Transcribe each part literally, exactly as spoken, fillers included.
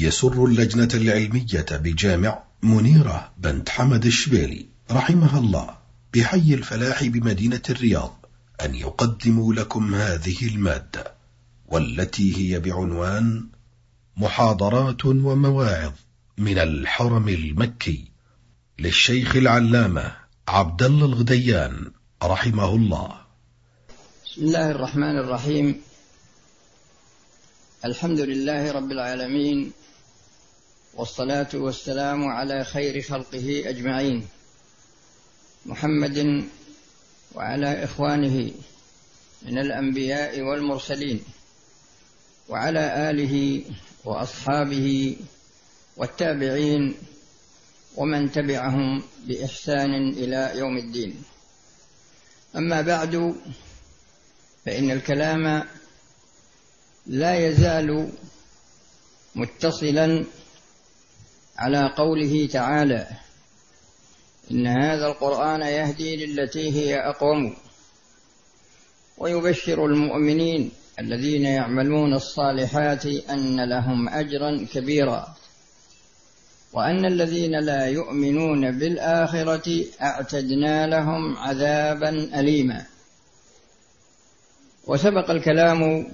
يسر اللجنة العلمية بجامع منيرة بنت حمد الشبيلي رحمها الله بحي الفلاح بمدينة الرياض أن يقدموا لكم هذه المادة، والتي هي بعنوان محاضرات ومواعظ من الحرم المكي للشيخ العلامة عبد الله الغديان رحمه الله. بسم الله الرحمن الرحيم. الحمد لله رب العالمين، والصلاة والسلام على خير خلقه أجمعين، محمد وعلى إخوانه من الأنبياء والمرسلين، وعلى آله وأصحابه والتابعين ومن تبعهم بإحسان إلى يوم الدين. أما بعد، فإن الكلام لا يزال متصلا على قوله تعالى: إن هذا القرآن يهدي للتي هي أقوم ويبشر المؤمنين الذين يعملون الصالحات أن لهم أجرا كبيرا وأن الذين لا يؤمنون بالآخرة أعتدنا لهم عذابا أليما. وسبق الكلام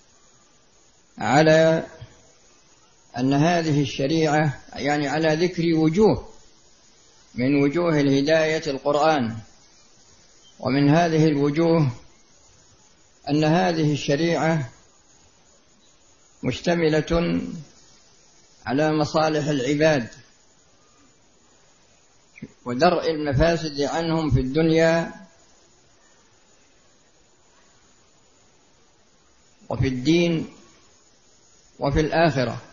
على أن هذه الشريعة، يعني على ذكر وجوه من وجوه الهداية القرآن، ومن هذه الوجوه أن هذه الشريعة مشتملة على مصالح العباد ودرء المفاسد عنهم في الدنيا وفي الدين وفي الآخرة.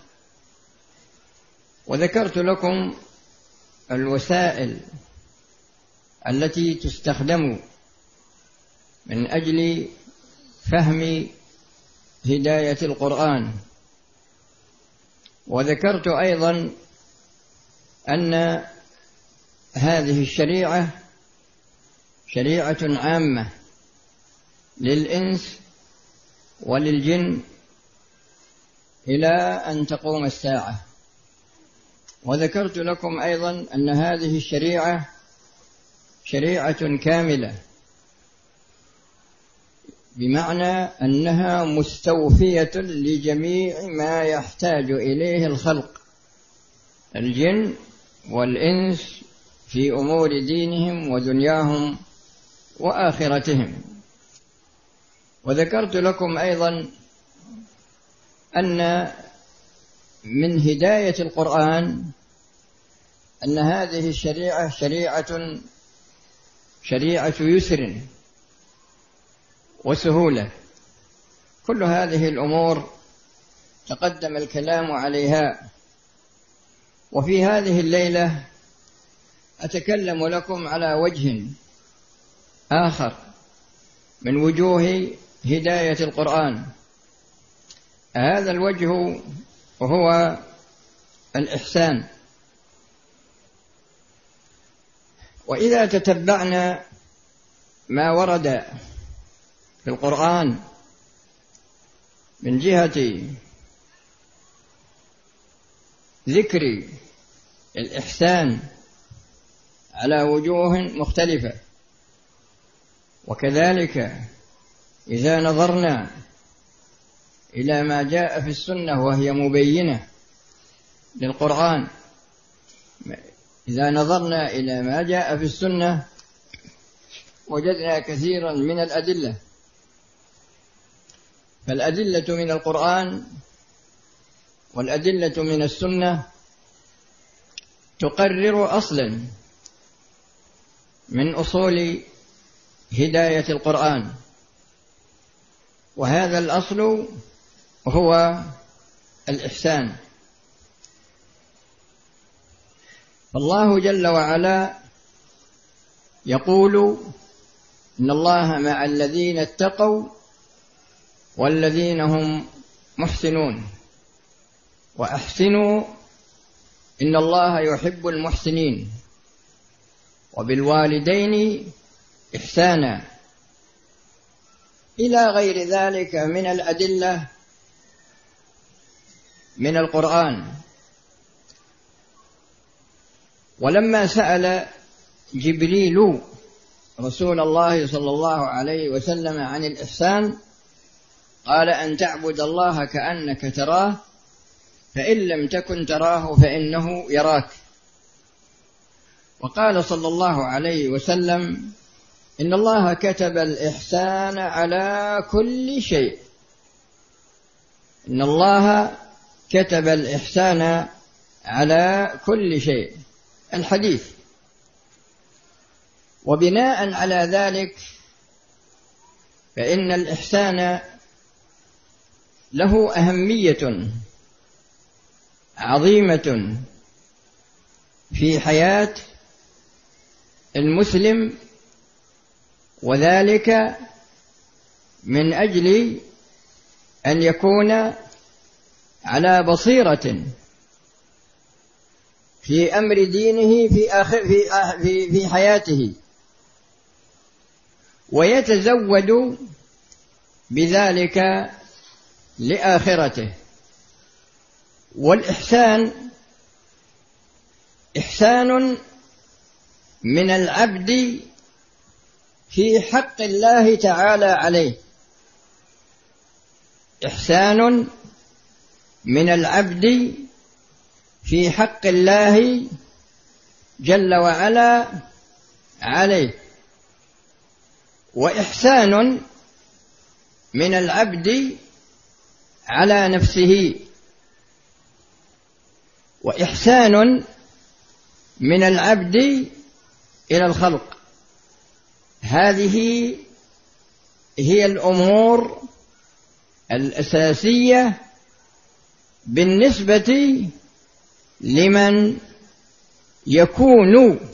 وذكرت لكم الوسائل التي تستخدم من أجل فهم هداية القرآن، وذكرت أيضا أن هذه الشريعة شريعة عامة للإنس وللجن إلى أن تقوم الساعة. وذكرت لكم أيضا أن هذه الشريعة شريعة كاملة، بمعنى أنها مستوفية لجميع ما يحتاج إليه الخلق الجن والإنس في أمور دينهم ودنياهم وآخرتهم. وذكرت لكم أيضا أن من هداية القرآن أن هذه الشريعة شريعة شريعة يسر وسهولة. كل هذه الأمور تقدم الكلام عليها. وفي هذه الليلة أتكلم لكم على وجه آخر من وجوه هداية القرآن. هذا الوجه وهو الإحسان. وإذا تتبعنا ما ورد في القرآن من جهة ذكر الإحسان على وجوه مختلفة، وكذلك إذا نظرنا إلى ما جاء في السنة وهي مبينة للقرآن، إذا نظرنا إلى ما جاء في السنة وجدنا كثيرا من الأدلة. فالأدلة من القرآن والأدلة من السنة تقرر أصلا من أصول هداية القرآن، وهذا الأصل هو الإحسان. فالله جل وعلا يقول: إن الله مع الذين اتقوا والذين هم محسنون، وأحسنوا إن الله يحب المحسنين، وبالوالدين إحسانا، إلى غير ذلك من الأدلة من القرآن ولما سأل جبريل رسول الله صلى الله عليه وسلم عن الإحسان قال أن تعبد الله كأنك تراه فإن لم تكن تراه فإنه يراك. وقال صلى الله عليه وسلم إن الله كتب الإحسان على كل شيء. إن الله كتب الإحسان على كل شيء، الحديث. وبناء على ذلك فإن الإحسان له أهمية عظيمة في حياة المسلم، وذلك من أجل أن يكون على بصيرة في أمر دينه في آخر في في في حياته، ويتزود بذلك لآخرته. والإحسان إحسان من العبد في حق الله تعالى عليه، إحسان من العبد في حق الله جل وعلا عليه، وإحسان من العبد على نفسه، وإحسان من العبد إلى الخلق. هذه هي الأمور الأساسية بالنسبة لمن يكون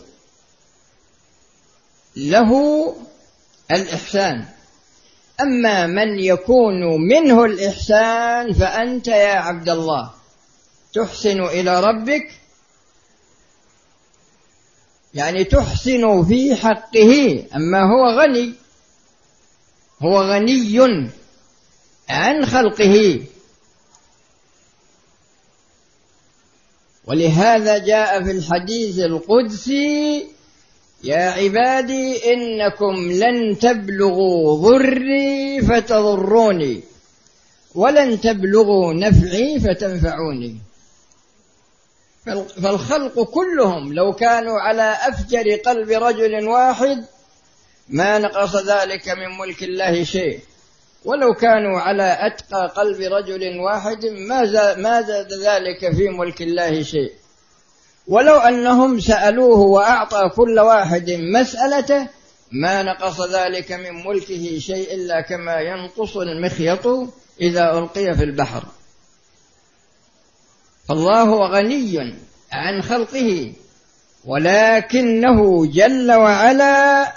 له الإحسان. أما من يكون منه الإحسان فأنت يا عبد الله تحسن إلى ربك، يعني تحسن في حقه. أما هو غني، هو غني عن خلقه، ولهذا جاء في الحديث القدسي يا عبادي إنكم لن تبلغوا ضري فتضروني ولن تبلغوا نفعي فتنفعوني. فالخلق كلهم لو كانوا على أفجر قلب رجل واحد ما نقص ذلك من ملك الله شيء، ولو كانوا على أتقى قلب رجل واحد ما زاد ذلك في ملك الله شيء. ولو أنهم سألوه وأعطى كل واحد مسألته ما نقص ذلك من ملكه شيء إلا كما ينقص المخيط إذا ألقي في البحر. فالله غني عن خلقه، ولكنه جل وعلا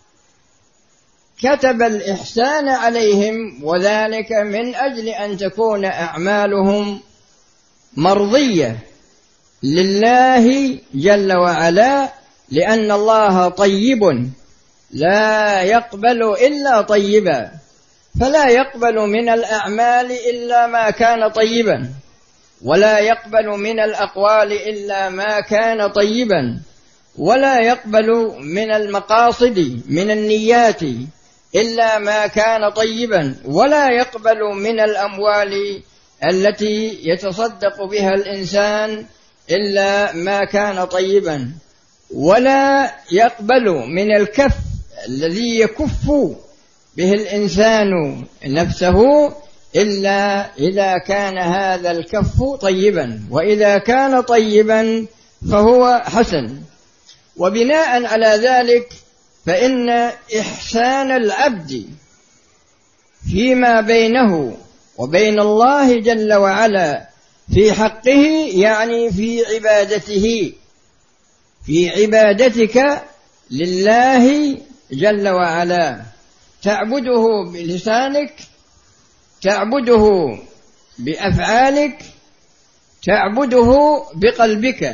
كتب الإحسان عليهم، وذلك من أجل أن تكون أعمالهم مرضية لله جل وعلا، لأن الله طيب لا يقبل إلا طيبا، فلا يقبل من الأعمال إلا ما كان طيبا، ولا يقبل من الأقوال إلا ما كان طيبا، ولا يقبل من المقاصد من النيات إلا ما كان طيبا، ولا يقبل من الأموال التي يتصدق بها الإنسان إلا ما كان طيبا، ولا يقبل من الكف الذي يكف به الإنسان نفسه إلا إذا كان هذا الكف طيبا، وإذا كان طيبا فهو حسن. وبناء على ذلك فإن إحسان العبد فيما بينه وبين الله جل وعلا في حقه يعني في عبادته، في عبادتك لله جل وعلا، تعبده بلسانك، تعبده بأفعالك، تعبده بقلبك،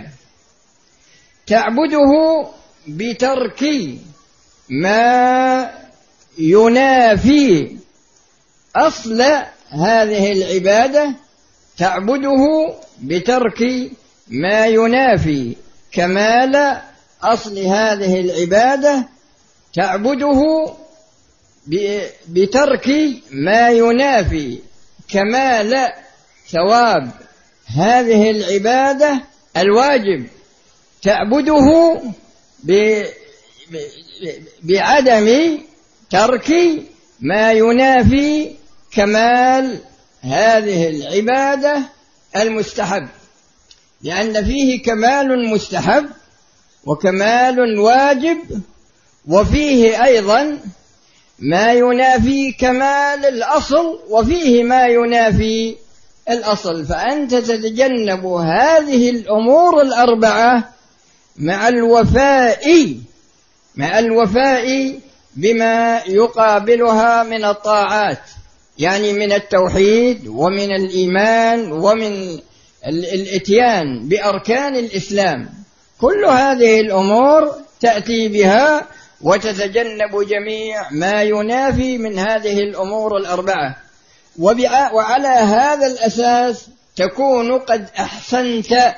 تعبده بترك ما ينافي أصل هذه العبادة، تعبده بترك ما ينافي كمال أصل هذه العبادة تعبده بترك ما ينافي كمال ثواب هذه العبادة الواجب، تعبده بعدم ترك ما ينافي كمال هذه العبادة المستحب، لأن فيه كمال مستحب وكمال واجب، وفيه أيضا ما ينافي كمال الأصل، وفيه ما ينافي الأصل. فأنت تتجنب هذه الأمور الأربعة مع الوفاء مع الوفاء بما يقابلها من الطاعات، يعني من التوحيد ومن الإيمان ومن الإتيان بأركان الإسلام. كل هذه الأمور تأتي بها وتتجنب جميع ما ينافي من هذه الأمور الأربعة، وعلى هذا الأساس تكون قد أحسنت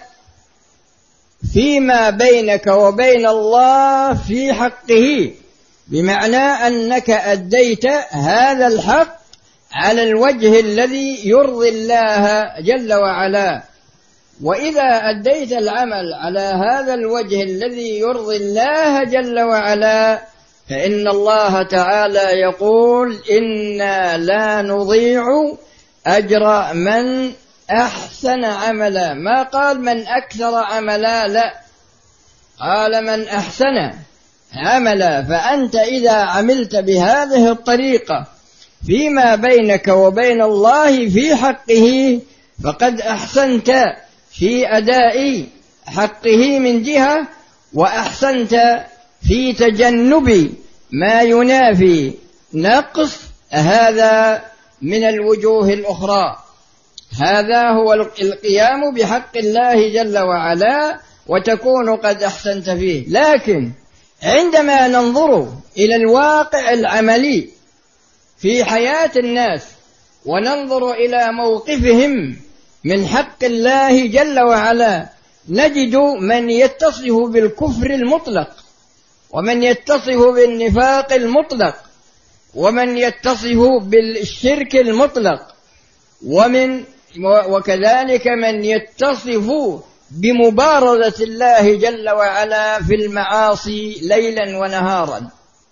فيما بينك وبين الله في حقه، بمعنى أنك أديت هذا الحق على الوجه الذي يرضي الله جل وعلا. وإذا أديت العمل على هذا الوجه الذي يرضي الله جل وعلا فإن الله تعالى يقول: إنا لا نضيع أجر من أحسن عملا. ما قال من أكثر عملا، لا، قال من أحسن عملا. فأنت إذا عملت بهذه الطريقة فيما بينك وبين الله في حقه فقد أحسنت في أداء حقه من جهة، وأحسنت في تجنب ما ينافي نقص هذا من الوجوه الأخرى. هذا هو القيام بحق الله جل وعلا، وتكون قد أحسنت فيه. لكن عندما ننظر إلى الواقع العملي في حياة الناس وننظر إلى موقفهم من حق الله جل وعلا، نجد من يتصف بالكفر المطلق، ومن يتصف بالنفاق المطلق، ومن يتصف بالشرك المطلق، ومن وكذلك من يتصف بمبارزة الله جل وعلا في المعاصي ليلا ونهارا.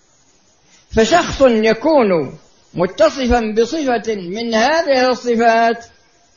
فشخص يكون متصفا بصفة من هذه الصفات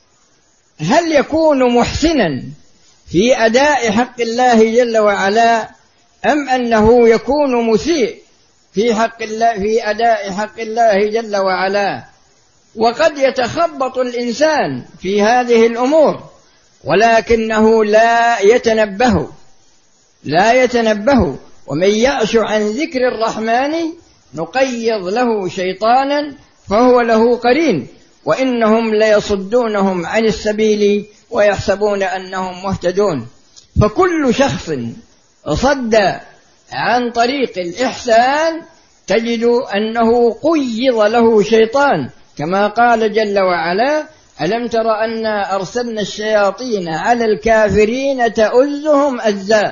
هل يكون محسنا في أداء حق الله جل وعلا، أم أنه يكون مسيء في حق الله في أداء حق الله جل وعلا؟ وقد يتخبط الإنسان في هذه الأمور ولكنه لا يتنبه لا يتنبه ومن يعش عن ذكر الرحمن نقيض له شيطانا فهو له قرين وإنهم ليصدونهم عن السبيل ويحسبون أنهم مهتدون. فكل شخص صد عن طريق الإحسان تجد أنه قيض له شيطان، كما قال جل وعلا: ألم تر أنا أرسلنا الشياطين على الكافرين تؤزهم أزا.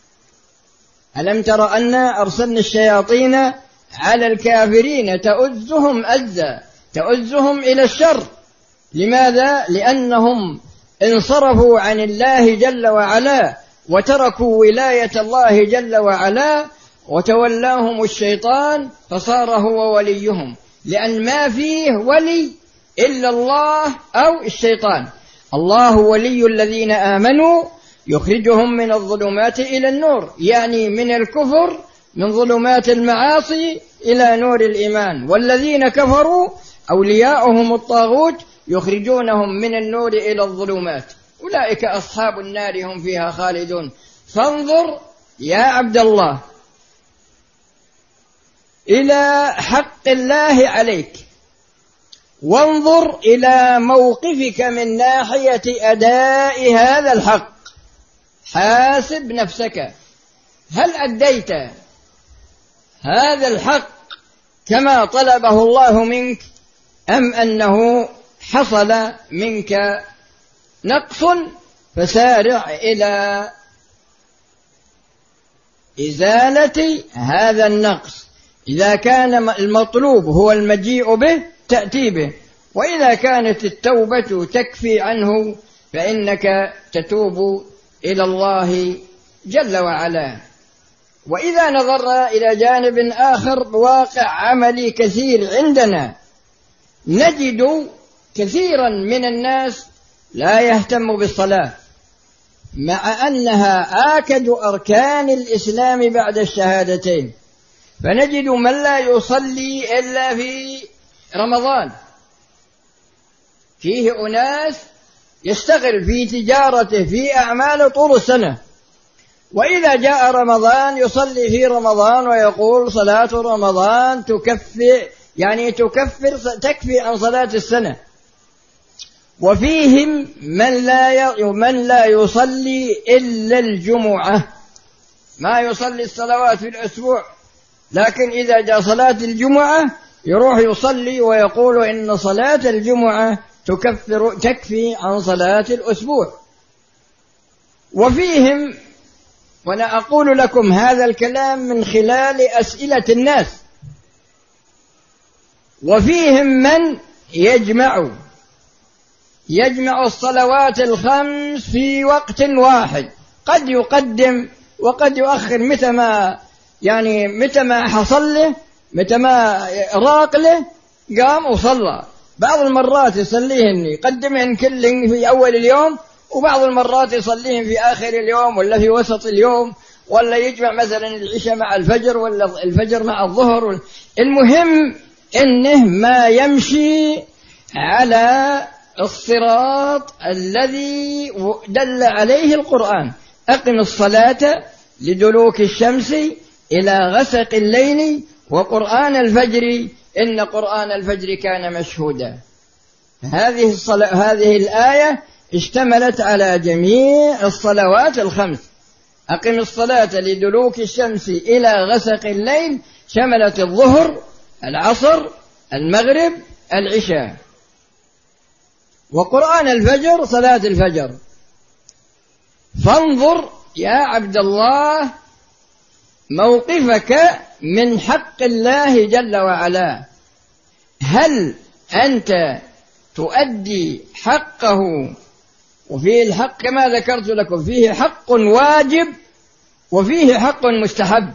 ألم تر أنا أرسلنا الشياطين على الكافرين تؤزهم أزا، تؤزهم إلى الشر. لماذا؟ لأنهم انصرفوا عن الله جل وعلا وتركوا ولاية الله جل وعلا وتولاهم الشيطان فصار هو وليهم، لأن ما فيه ولي إلا الله أو الشيطان. الله ولي الذين آمنوا يخرجهم من الظلمات إلى النور، يعني من الكفر من ظلمات المعاصي إلى نور الإيمان. والذين كفروا أولياؤهم الطاغوت يخرجونهم من النور إلى الظلمات، أولئك أصحاب النار هم فيها خالدون. فانظر يا عبد الله إلى حق الله عليك، وانظر إلى موقفك من ناحية أداء هذا الحق. حاسب نفسك، هل أديت هذا الحق كما طلبه الله منك، أم أنه حصل منك نقص فسارع إلى إزالة هذا النقص. إذا كان المطلوب هو المجيء به تأتي به، وإذا كانت التوبة تكفي عنه فإنك تتوب إلى الله جل وعلا. وإذا نظرنا إلى جانب آخر بواقع عملي كثير عندنا، نجد كثيرا من الناس لا يهتم بالصلاة مع أنها آكد أركان الإسلام بعد الشهادتين، فنجد من لا يصلي إلا في رمضان. فيه أناس يشتغل في تجارته في أعمال طول السنة، وإذا جاء رمضان يصلي في رمضان ويقول صلاة رمضان تكفي يعني تكفر تكفي عن صلاة السنة. وفيهم من لا من لا يصلي إلا الجمعة، ما يصلي الصلوات في الأسبوع، لكن إذا جاء صلاة الجمعة يروح يصلي ويقول إن صلاة الجمعة تكفر تكفي عن صلاة الأسبوع. وفيهم، وأنا أقول لكم هذا الكلام من خلال أسئلة الناس، وفيهم من يجمع يجمع الصلوات الخمس في وقت واحد، قد يقدم وقد يؤخر متى ما يعني متى ما حصل له، متى ما راق له قام وصلى. بعض المرات يصليهن يقدمهن كل في أول اليوم، وبعض المرات يصليهن في آخر اليوم ولا في وسط اليوم، ولا يجمع مثلا العشاء مع الفجر ولا الفجر مع الظهر. المهم إنه ما يمشي على الصراط الذي دل عليه القرآن: أقم الصلاة لدلوك الشمس إلى غسق الليل وقرآن الفجر إن قرآن الفجر كان مشهودا. هذه الصلاة هذه الآية اشتملت على جميع الصلوات الخمس. أقم الصلاة لدلوك الشمس إلى غسق الليل شملت الظهر، العصر، المغرب، العشاء. وقرآن الفجر صلاة الفجر. فانظر يا عبد الله موقفك من حق الله جل وعلا، هل أنت تؤدي حقه؟ وفيه الحق كما ذكرت لكم، فيه حق واجب وفيه حق مستحب،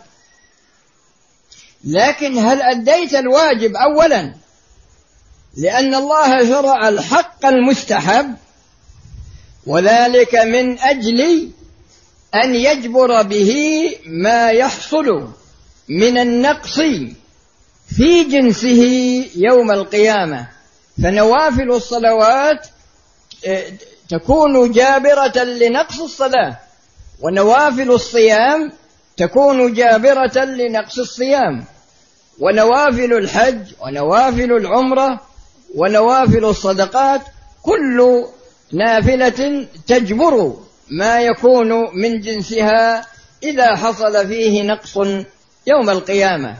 لكن هل أديت الواجب أولا؟ لأن الله شرع الحق المستحب، وذلك من أجل أن يجبر به ما يحصل من النقص في جنسه يوم القيامة. فنوافل الصلوات تكون جابرة لنقص الصلاة، ونوافل الصيام تكون جابرة لنقص الصيام، ونوافل الحج ونوافل العمرة ونوافل الصدقات كل نافلة تجبر ما يكون من جنسها إذا حصل فيه نقص يوم القيامة.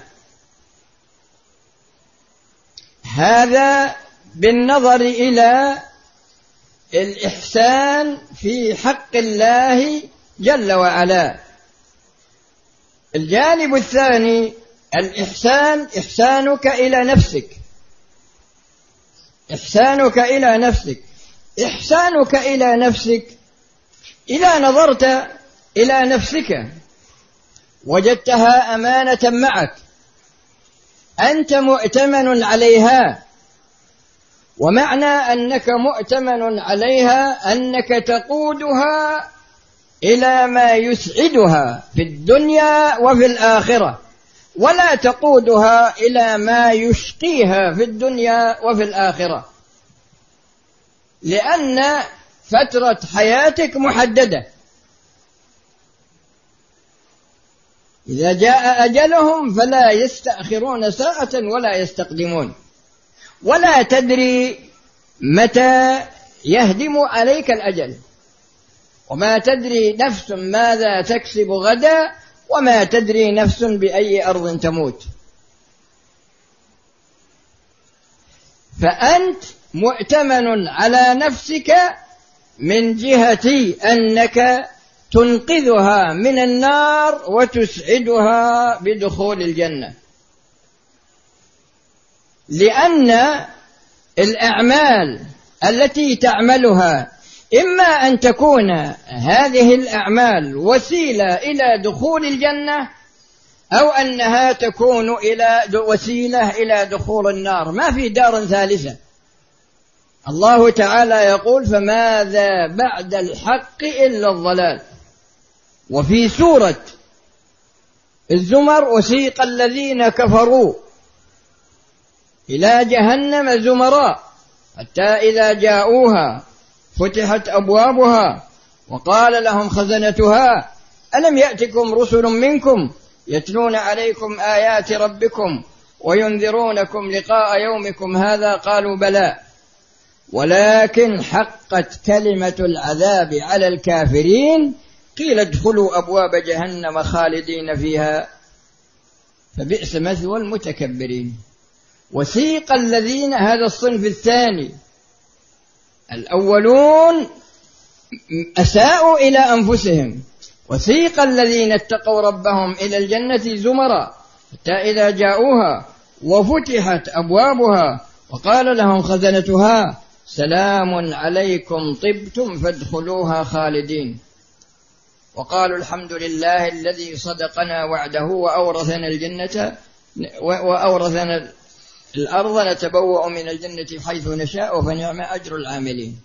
هذا بالنظر إلى الإحسان في حق الله جل وعلا. الجانب الثاني الإحسان، إحسانك إلى نفسك، إحسانك إلى نفسك إحسانك إلى نفسك إذا نظرت إلى نفسك وجدتها أمانة معك، أنت مؤتمن عليها، ومعنى أنك مؤتمن عليها أنك تقودها إلى ما يسعدها في الدنيا وفي الآخرة، ولا تقودها إلى ما يشقيها في الدنيا وفي الآخرة، لأن فترة حياتك محددة. إذا جاء أجلهم فلا يستأخرون ساعة ولا يستقدمون، ولا تدري متى يهدم عليك الأجل، وما تدري نفس ماذا تكسب غدا، وما تدري نفس بأي أرض تموت. فأنت مؤتمن على نفسك من جهة أنك تنقذها من النار وتسعدها بدخول الجنة، لأن الأعمال التي تعملها إما أن تكون هذه الأعمال وسيلة إلى دخول الجنة، أو أنها تكون إلى وسيلة إلى دخول النار، ما في دار ثالثة. الله تعالى يقول: فماذا بعد الحق إلا الضلال. وفي سورة الزمر: وسيق الذين كفروا إلى جهنم زمراء حتى إذا جاءوها فتحت أبوابها وقال لهم خزنتها ألم يأتكم رسل منكم يتلون عليكم آيات ربكم وينذرونكم لقاء يومكم هذا قالوا بلى ولكن حقت كلمة العذاب على الكافرين قيل ادخلوا أبواب جهنم خالدين فيها فبئس مثوى المتكبرين. وسيق الذين، هذا الصنف الثاني، الأولون أساءوا إلى أنفسهم، وسيق الذين اتقوا ربهم إلى الجنة زمرا حتى إذا جاءوها وفتحت أبوابها وقال لهم خزنتها سلام عليكم طبتم فادخلوها خالدين وقالوا الحمد لله الذي صدقنا وعده وأورثنا الجنة وأورثنا الأرض نتبوأ من الجنة حيث نشاء فنعم أجر العاملين.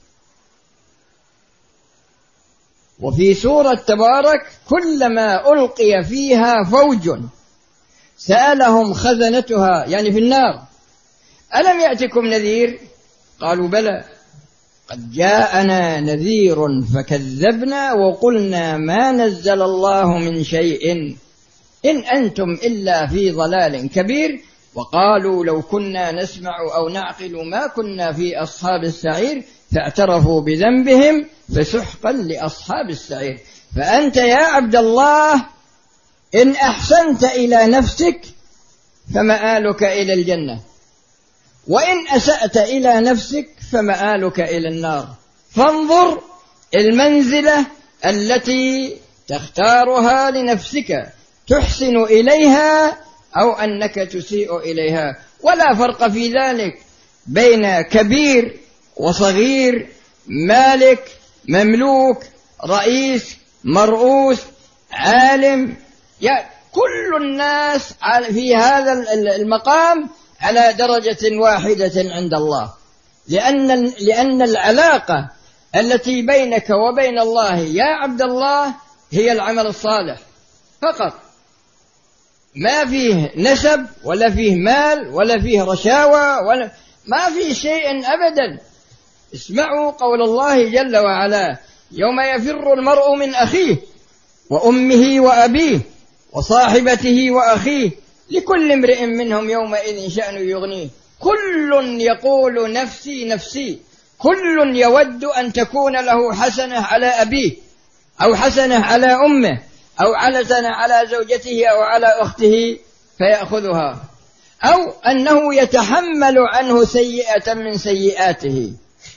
وفي سورة تبارك: كلما ألقي فيها فوج سألهم خزنتها، يعني في النار، ألم يأتكم نذير؟ قالوا بلى قد جاءنا نذير فكذبنا وقلنا ما نزل الله من شيء إن أنتم إلا في ضلال كبير وقالوا لو كنا نسمع أو نعقل ما كنا في أصحاب السعير فاعترفوا بذنبهم فسحقا لأصحاب السعير. فأنت يا عبد الله إن أحسنت إلى نفسك فمآلك إلى الجنة، وإن أسأت إلى نفسك فمآلك إلى النار. فانظر المنزلة التي تختارها لنفسك، تحسن إليها أو أنك تسيء إليها، ولا فرق في ذلك بين كبير وصغير، مالك مملوك، رئيس مرؤوس، عالم، كل الناس في هذا المقام على درجة واحدة عند الله، لأن لأن العلاقة التي بينك وبين الله يا عبد الله هي العمل الصالح فقط، ما فيه نسب ولا فيه مال ولا فيه رشاوى ولا ما فيه شيء أبدا. اسمعوا قول الله جل وعلا: يوم يفر المرء من أخيه وأمه وأبيه وصاحبته وأخيه لكل امرئ منهم يومئذ شأن يغنيه كل يقول نفسي نفسي كل يود أن تكون له حسنة على أبيه أو حسنة على أمه أو حسنة على زوجته أو على أخته فيأخذها، أو أنه يتحمل عنه سيئة من سيئاته.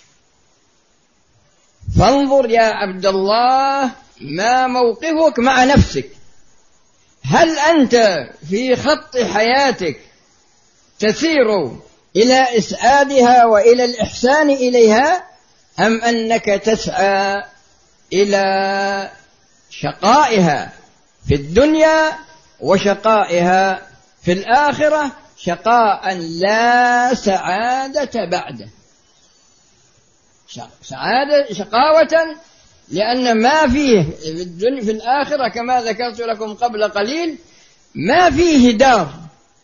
فانظر يا عبد الله ما موقفك مع نفسك، هل أنت في خط حياتك تسير إلى إسعادها وإلى الإحسان إليها، أم أنك تسعى إلى شقائها في الدنيا وشقائها في الآخرة، شقاء لا سعادة بعده، سعادة شقاوة، لأن ما فيه في الدنيا في الآخرة كما ذكرت لكم قبل قليل ما فيه دار.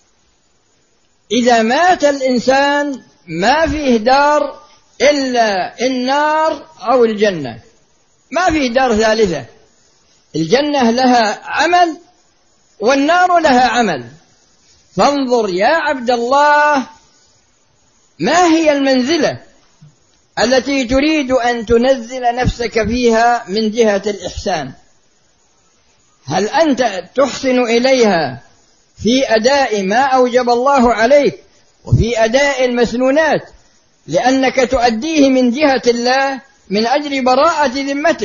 إذا مات الإنسان ما فيه دار إلا النار أو الجنة، ما فيه دار ثالثة. الجنة لها عمل والنار لها عمل. فانظر يا عبد الله ما هي المنزلة التي تريد أن تنزل نفسك فيها من جهة الإحسان؟ هل أنت تحسن إليها في أداء ما أوجب الله عليك وفي أداء المسنونات لأنك تؤديه من جهة الله من أجل براءة ذمتك،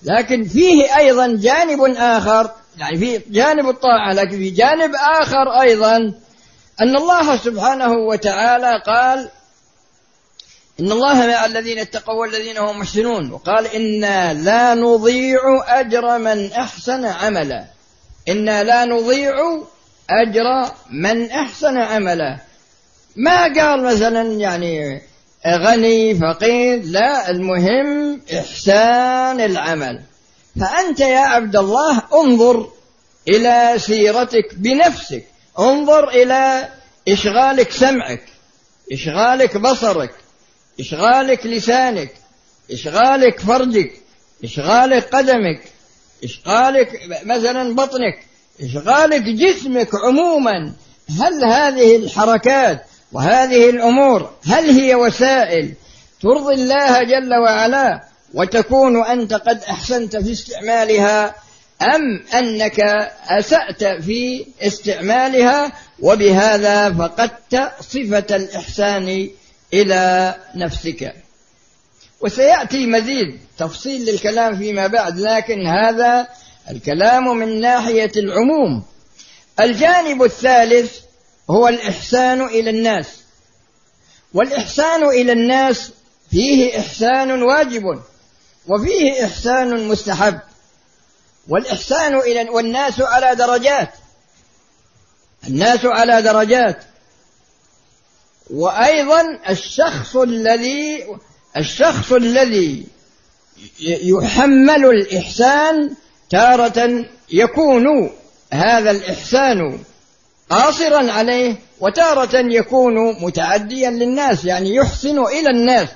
لكن فيه أيضا جانب آخر، يعني في جانب الطاعة، لكن في جانب آخر أيضا أن الله سبحانه وتعالى قال إن الله مع الذين اتقوا والذين هم محسنون، وقال إنا لا نضيع أجر من أحسن عملا. إنا لا نضيع أجر من أحسن عملا. ما قال مثلا يعني غني فقير، لا، المهم إحسان العمل. فأنت يا عبد الله انظر إلى سيرتك بنفسك، انظر إلى إشغالك سمعك، إشغالك بصرك، إشغالك لسانك، إشغالك فرجك، إشغالك قدمك، إشغالك مثلا بطنك، إشغالك جسمك عموما. هل هذه الحركات وهذه الأمور هل هي وسائل ترضي الله جل وعلا وتكون أنت قد أحسنت في استعمالها، أم أنك أسأت في استعمالها وبهذا فقدت صفة الإحسان إلى نفسك؟ وسيأتي مزيد تفصيل للكلام فيما بعد، لكن هذا الكلام من ناحية العموم. الجانب الثالث هو الإحسان إلى الناس، والإحسان إلى الناس فيه إحسان واجب وفيه إحسان مستحب. والإحسان إلى والناس على درجات، الناس على درجات. وأيضا الشخص الذي الشخص الذي يحمل الإحسان تارة يكون هذا الإحسان قاصرا عليه، وتارة يكون متعديا للناس، يعني يحسن إلى الناس.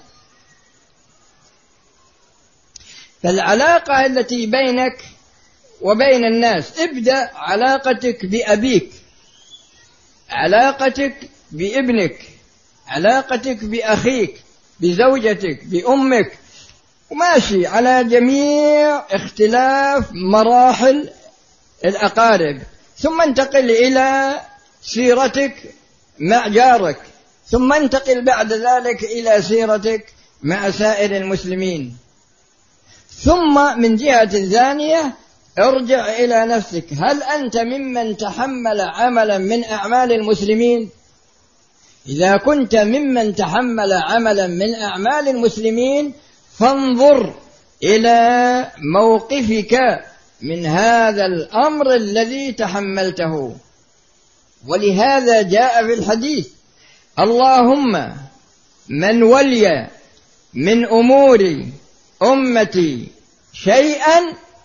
فالعلاقة التي بينك وبين الناس، ابدأ علاقتك بأبيك، علاقتك بابنك، علاقتك بأخيك، بزوجتك، بأمك، وماشي على جميع اختلاف مراحل الأقارب، ثم انتقل إلى سيرتك مع جارك، ثم انتقل بعد ذلك إلى سيرتك مع سائر المسلمين، ثم من جهة ثانية ارجع إلى نفسك. هل أنت ممن تحمل عملا من أعمال المسلمين؟ إذا كنت ممن تحمل عملا من أعمال المسلمين فانظر إلى موقفك من هذا الأمر الذي تحملته. ولهذا جاء في الحديث: اللهم من ولي من أمور أمتي شيئا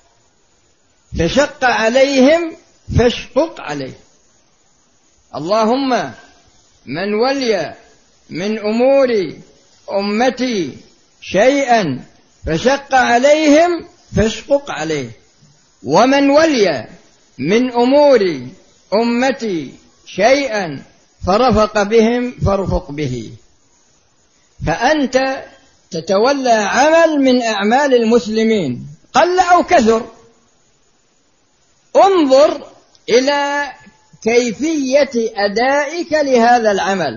فشق عليهم فاشقق عليه. اللهم من ولي من أمور أمتي شيئا فشق عليهم فاشقق عليه، ومن ولي من أمور أمتي شيئا فرفق بهم فارفق به. فأنت تتولى عمل من أعمال المسلمين قل أو كثر، انظر إلى كيفية أدائك لهذا العمل.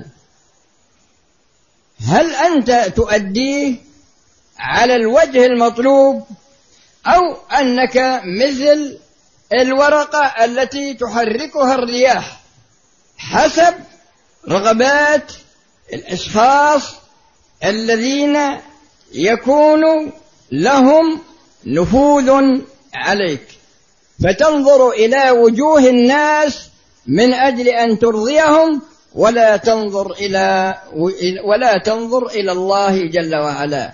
هل أنت تؤديه على الوجه المطلوب، أو أنك مثل الورقة التي تحركها الرياح حسب رغبات الأشخاص الذين يكون لهم نفوذ عليك، فتنظر إلى وجوه الناس من أجل أن ترضيهم، ولا تنظر إلى ولا تنظر إلى الله جل وعلا.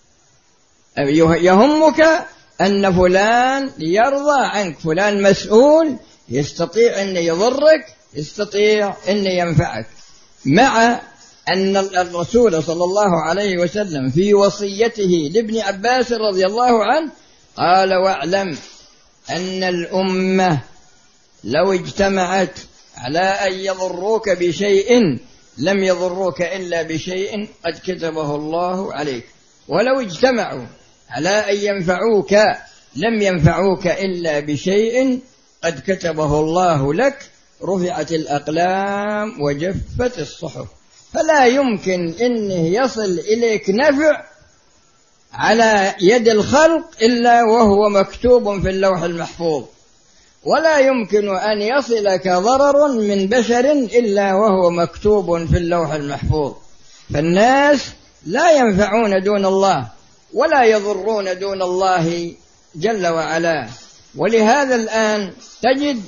يهمك أن فلان يرضى عنك، فلان مسؤول، يستطيع أن يضرك، يستطيع أن ينفعك. مع أن الرسول صلى الله عليه وسلم في وصيته لابن عباس رضي الله عنه قال: واعلم أن الأمة لو اجتمعت على أن يضروك بشيء لم يضروك إلا بشيء قد كتبه الله عليك، ولو اجتمعوا على أن ينفعوك لم ينفعوك إلا بشيء قد كتبه الله لك، رفعت الأقلام وجفت الصحف. فلا يمكن إنه يصل إليك نفع على يد الخلق إلا وهو مكتوب في اللوح المحفوظ، ولا يمكن أن يصلك ضرر من بشر إلا وهو مكتوب في اللوح المحفوظ. فالناس لا ينفعون دون الله ولا يضرون دون الله جل وعلا. ولهذا الآن تجد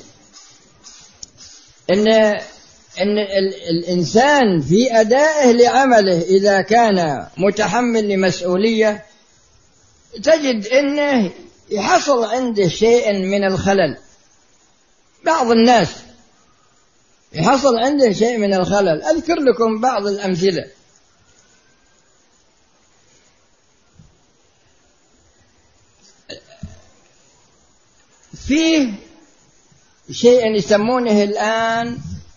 أن أن الإنسان في أدائه لعمله إذا كان متحمل لمسؤولية تجد أنه يحصل عنده شيء من الخلل. بعض الناس يحصل عنده شيء من الخلل. أذكر لكم بعض الأمثلة. فيه شيء يسمونه الآن،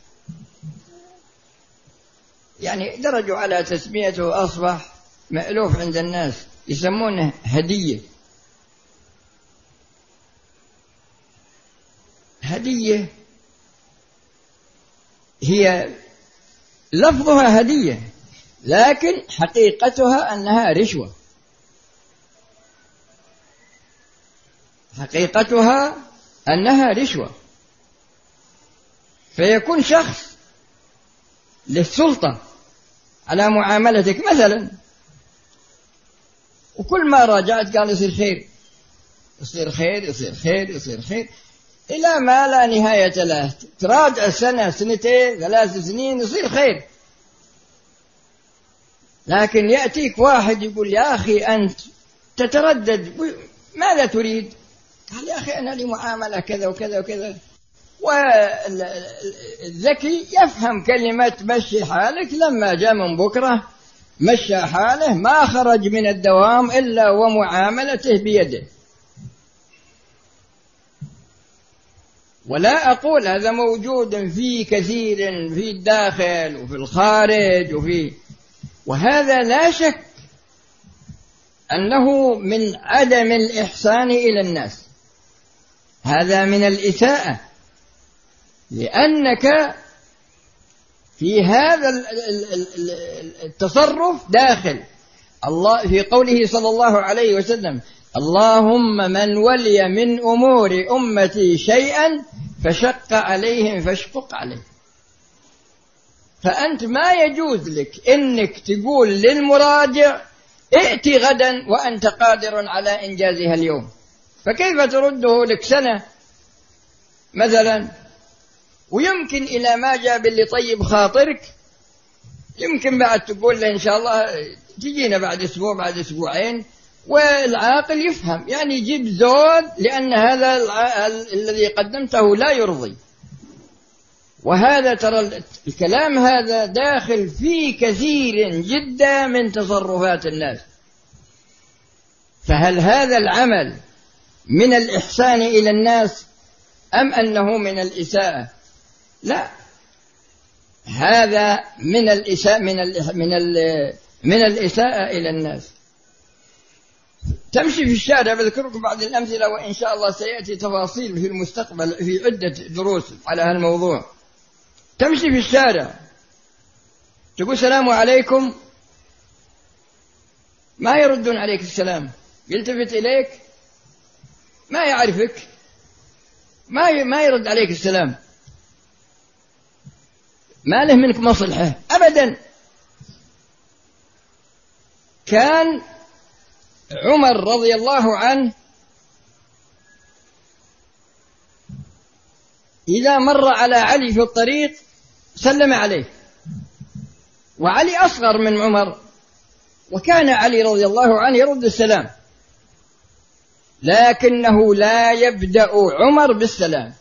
يعني درجوا على تسميته، أصبح مألوف عند الناس، يسمونه هدية. هدية هي لفظها هدية لكن حقيقتها أنها رشوة. حقيقتها أنها رشوة. فيكون شخص للسلطة على معاملتك مثلا، وكل ما راجعت قال يصير خير يصير خير يصير خير يصير خير إلى ما لا نهاية له. تراجع سنة سنتين ثلاث سنين يصير خير. لكن يأتيك واحد يقول يا أخي أنت تتردد، ماذا تريد؟ قال يا أخي أنا لي معاملة كذا وكذا وكذا. والذكي يفهم كلمة مشي حالك، لما جاء من بكرة مشى حاله، ما خرج من الدوام إلا ومعاملته بيده. ولا أقول هذا موجود في كثير في الداخل وفي الخارج وفي، وهذا لا شك أنه من عدم الإحسان إلى الناس، هذا من الإساءة، لأنك في هذا التصرف داخل الله في قوله صلى الله عليه وسلم: اللهم من ولي من أمور أمتي شيئا فشق عليهم فاشقق عليه. فأنت ما يجوز لك إنك تقول للمراجع ائتي غدا وأنت قادر على إنجازها اليوم، فكيف ترده لك سنة مثلا؟ ويمكن إلى ما جاء باللي طيب خاطرك، يمكن بعد تقول له إن شاء الله تجينا بعد أسبوع بعد أسبوعين، والعاقل يفهم يعني يجيب زود، لأن هذا الذي قدمته لا يرضي. وهذا ترى الكلام هذا داخل في كثير جدا من تصرفات الناس. فهل هذا العمل من الإحسان إلى الناس أم أنه من الإساءة؟ لا، هذا من الإساءة من ال من ال من الإساءة إلى الناس. تمشي في الشارع، بذكركم بعض الأمثلة وإن شاء الله سيأتي تفاصيل في المستقبل في عدة دروس على هالموضوع. تمشي في الشارع تقول السلام عليكم، ما يردون عليك السلام، يلتفت إليك ما يعرفك، ما ما يرد عليك السلام، ما له منك مصلحة أبدا. كان عمر رضي الله عنه إذا مر على علي في الطريق سلم عليه، وعلي أصغر من عمر، وكان علي رضي الله عنه يرد السلام، لكنه لا يبدأ عمر بالسلام.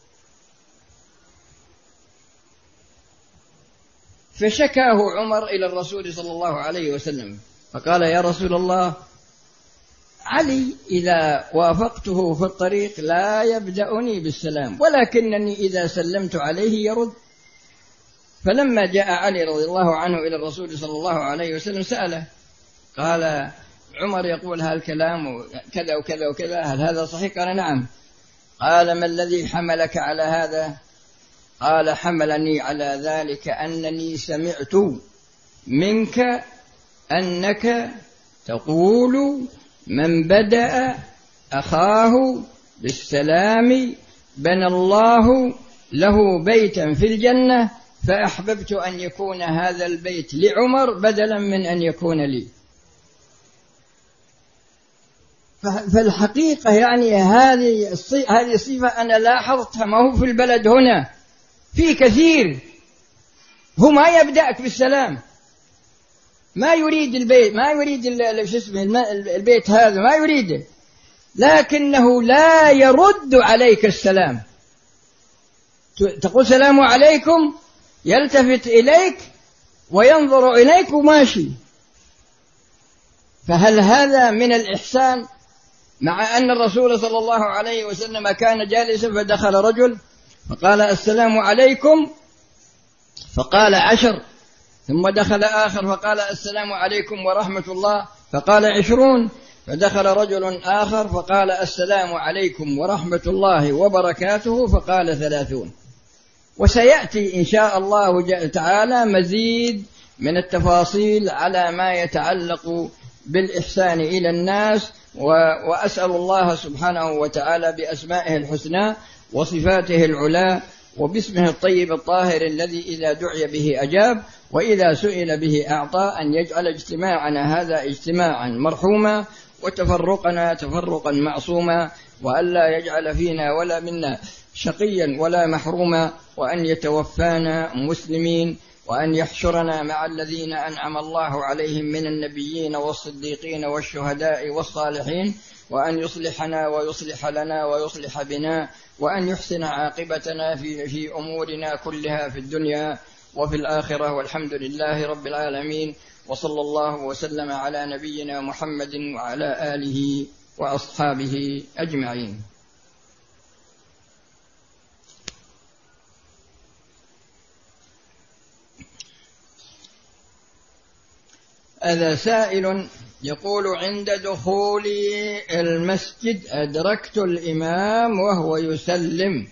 فشكاه عمر إلى الرسول صلى الله عليه وسلم فقال: يا رسول الله، علي إذا وافقته في الطريق لا يبدأني بالسلام، ولكنني إذا سلمت عليه يرد. فلما جاء علي رضي الله عنه إلى الرسول صلى الله عليه وسلم سأله، قال: عمر يقول هالكلام كذا وكذا وكذا، هل هذا صحيح؟ قال: نعم. قال: ما الذي حملك على هذا؟ قال: حملني على ذلك أنني سمعت منك أنك تقول: من بدأ أخاه بالسلام بنى الله له بيتا في الجنة، فأحببت أن يكون هذا البيت لعمر بدلا من أن يكون لي. فالحقيقة يعني هذه هذه الصفة أنا لاحظتها، ما هو في البلد هنا، في كثير هو ما يبدأك بالسلام، ما يريد البيت، ما يريد شو اسمه البيت هذا، ما يريده، لكنه لا يرد عليك السلام. تقول سلام عليكم، يلتفت إليك وينظر إليك وماشي. فهل هذا من الإحسان؟ مع أن الرسول صلى الله عليه وسلم كان جالسا فدخل رجل فقال: السلام عليكم، فقال: عشر. ثم دخل آخر فقال: السلام عليكم ورحمة الله، فقال: عشرون. فدخل رجل آخر فقال: السلام عليكم ورحمة الله وبركاته، فقال: ثلاثون. وسيأتي إن شاء الله تعالى مزيد من التفاصيل على ما يتعلق بالإحسان إلى الناس. وأسأل الله سبحانه وتعالى بأسمائه الحسنى وصفاته العلى وباسمه الطيب الطاهر الذي إذا دعي به أجاب وإذا سئل به أعطى، أن يجعل اجتماعنا هذا اجتماعا مرحوما وتفرقنا تفرقا معصوما، وألا يجعل فينا ولا منا شقيا ولا محروما، وأن يتوفانا مسلمين، وأن يحشرنا مع الذين أنعم الله عليهم من النبيين والصديقين والشهداء والصالحين، وأن يصلحنا ويصلح لنا ويصلح بنا، وأن يحسن عاقبتنا في, في أمورنا كلها في الدنيا وفي الآخرة. والحمد لله رب العالمين، وصلى الله وسلم على نبينا محمد وعلى آله وأصحابه أجمعين. هذا سائل يقول: عند دخولي المسجد أدركت الإمام وهو يسلم،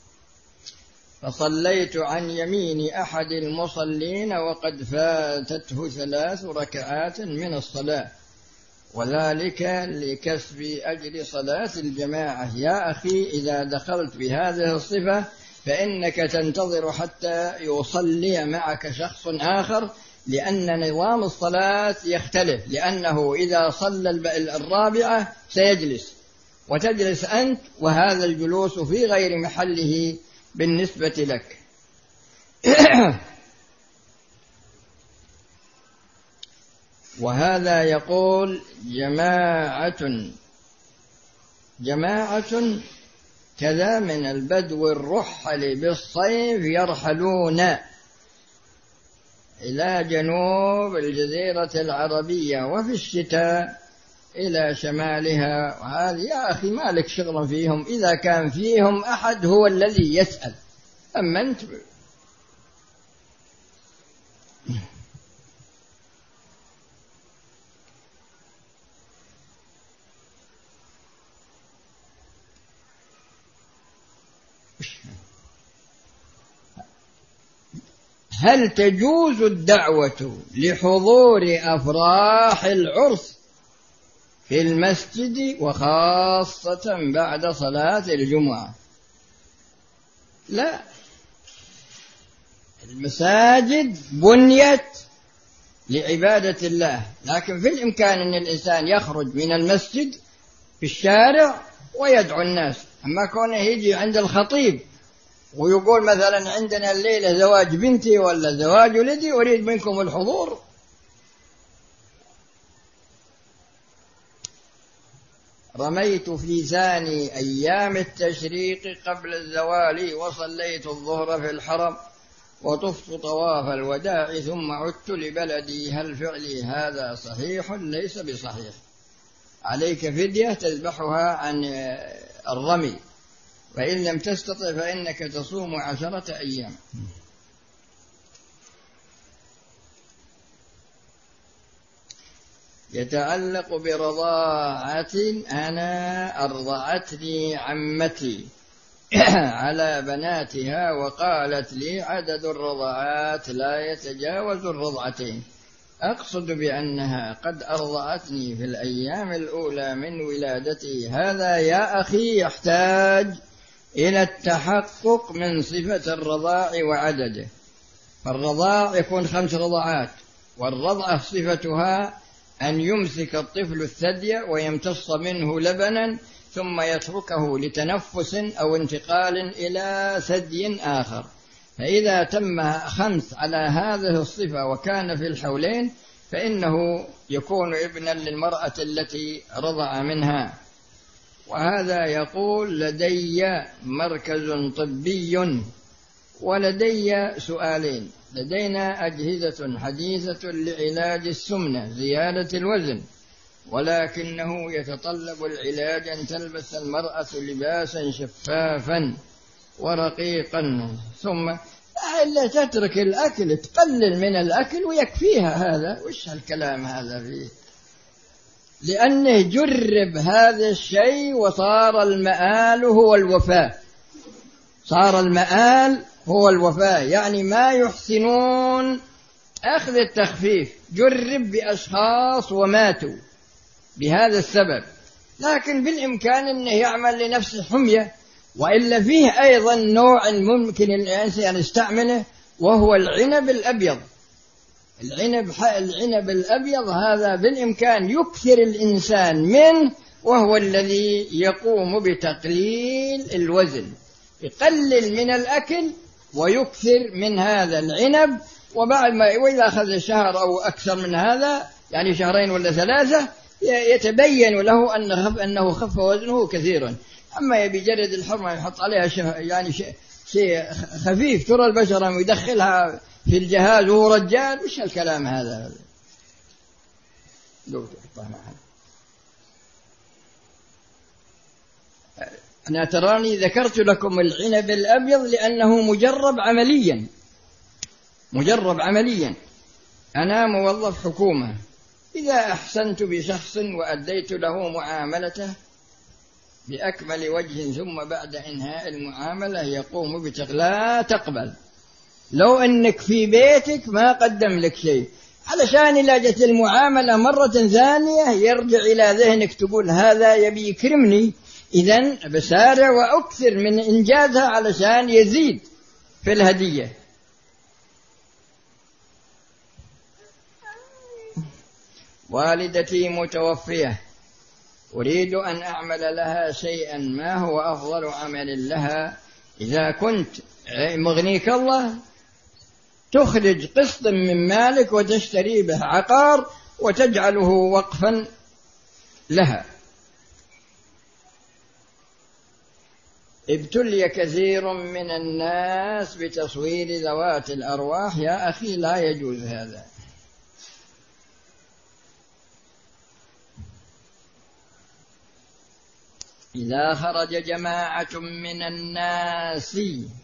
فصليت عن يمين أحد المصلين وقد فاتته ثلاث ركعات من الصلاة، وذلك لكسب أجر صلاة الجماعة. يا أخي، إذا دخلت بهذه الصفة فإنك تنتظر حتى يصلي معك شخص آخر، لأن نظام الصلاة يختلف، لأنه إذا صلى الرابعة سيجلس وتجلس أنت، وهذا الجلوس في غير محله بالنسبة لك. وهذا يقول: جماعة جماعة كذا من البدو الرحل بالصيف يرحلون إلى جنوب الجزيرة العربية وفي الشتاء إلى شمالها. وهذه يا أخي ما لك شغل فيهم، إذا كان فيهم أحد هو الذي يسأل، أما أنت هل تجوز الدعوة لحضور أفراح العرس في المسجد وخاصة بعد صلاة الجمعة؟ لا، المساجد بنيت لعبادة الله، لكن في الإمكان أن الإنسان يخرج من المسجد في الشارع ويدعو الناس. أما كونه يجي عند الخطيب ويقول مثلا: عندنا الليلة زواج بنتي ولا زواج ولدي، أريد منكم الحضور، رميت في ثاني أيام التشريق قبل الزوال وصليت الظهر في الحرم وطفت طواف الوداع ثم عدت لبلدي، هل فعلي هذا صحيح؟ ليس بصحيح، عليك فدية تذبحها عن الرمي، فإن لم تستطع فإنك تصوم عشرة أيام. يتعلق برضاعة: أنا أرضعتني عمتي على بناتها وقالت لي عدد الرضعات لا يتجاوز الرضعتين، أقصد بأنها قد أرضعتني في الأيام الأولى من ولادتي. هذا يا أخي يحتاج إلى التحقق من صفة الرضاع وعدده. فالرضاع يكون خمس رضعات، والرضعة صفتها أن يمسك الطفل الثدي ويمتص منه لبنا ثم يتركه لتنفس أو انتقال إلى ثدي آخر. فإذا تم خمس على هذه الصفة وكان في الحولين فإنه يكون ابنا للمرأة التي رضع منها. وهذا يقول: لدي مركز طبي ولدي سؤالين. لدينا أجهزة حديثة لعلاج السمنة زيادة الوزن، ولكنه يتطلب العلاج أن تلبس المرأة لباسا شفافا ورقيقا، ثم إلا تترك الأكل، تقلل من الأكل ويكفيها. هذا وش هالكلام هذا فيه؟ لأنه جرب هذا الشيء وصار المآل هو الوفاة. صار المآل هو الوفاة، يعني ما يحسنون أخذ التخفيف. جرب بأشخاص وماتوا بهذا السبب، لكن بالإمكان أنه يعمل لنفسه حمية. وإلا فيه أيضا نوع ممكن الإنسان يستعمله وهو العنب الأبيض. العنب العنب الأبيض هذا بالإمكان يكثر الإنسان منه، وهو الذي يقوم بتقليل الوزن. يقلل من الأكل ويكثر من هذا العنب، وبعد ما وإذا أخذ شهر أو أكثر من هذا، يعني شهرين ولا ثلاثة، يتبين له أنه خف وزنه كثيرا. أما يبي جرد الحرمة يحط عليها يعني شيء خفيف ترى البشرة ويدخلها في الجهاز وهو رجال، وش الكلام هذا؟ أنا تراني ذكرت لكم العنب الأبيض لأنه مجرب عمليا، مجرب عمليا. أنا موظف حكومة، إذا أحسنت بشخص وأديت له معاملته بأكمل وجه ثم بعد إنهاء المعاملة يقوم بتق... لا تقبل. لو أنك في بيتك ما قدم لك شيء، علشان إذا جت المعاملة مرة ثانية يرجع إلى ذهنك تقول هذا يبي يكرمني، إذن بسارع وأكثر من إنجازها علشان يزيد في الهدية. والدتي متوفية، أريد أن أعمل لها شيئا، ما هو أفضل عمل لها؟ إذا كنت مغنيك الله تخرج قسط من مالك وتشتري به عقار وتجعله وقفا لها. ابتلي كثير من الناس بتصوير ذوات الأرواح. يا أخي لا يجوز هذا. إذا خرج جماعة من الناس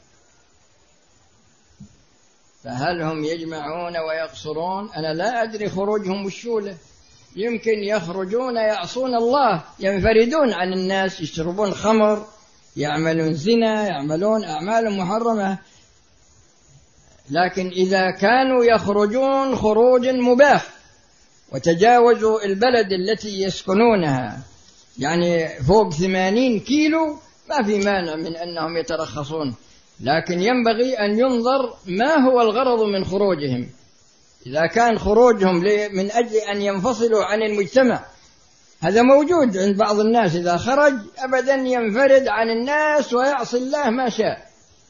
فهل هم يجمعون ويقصرون؟ أنا لا أدري خروجهم وشوله. يمكن يخرجون يعصون الله، ينفردون عن الناس، يشربون خمر، يعملون زنا، يعملون أعمال محرمة. لكن إذا كانوا يخرجون خروج مباح وتجاوزوا البلد التي يسكنونها، يعني فوق ثمانين كيلو، ما في مانع من أنهم يترخصون. لكن ينبغي أن ينظر ما هو الغرض من خروجهم. إذا كان خروجهم من أجل أن ينفصلوا عن المجتمع، هذا موجود عند بعض الناس، إذا خرج أبدا ينفرد عن الناس ويعصي الله ما شاء،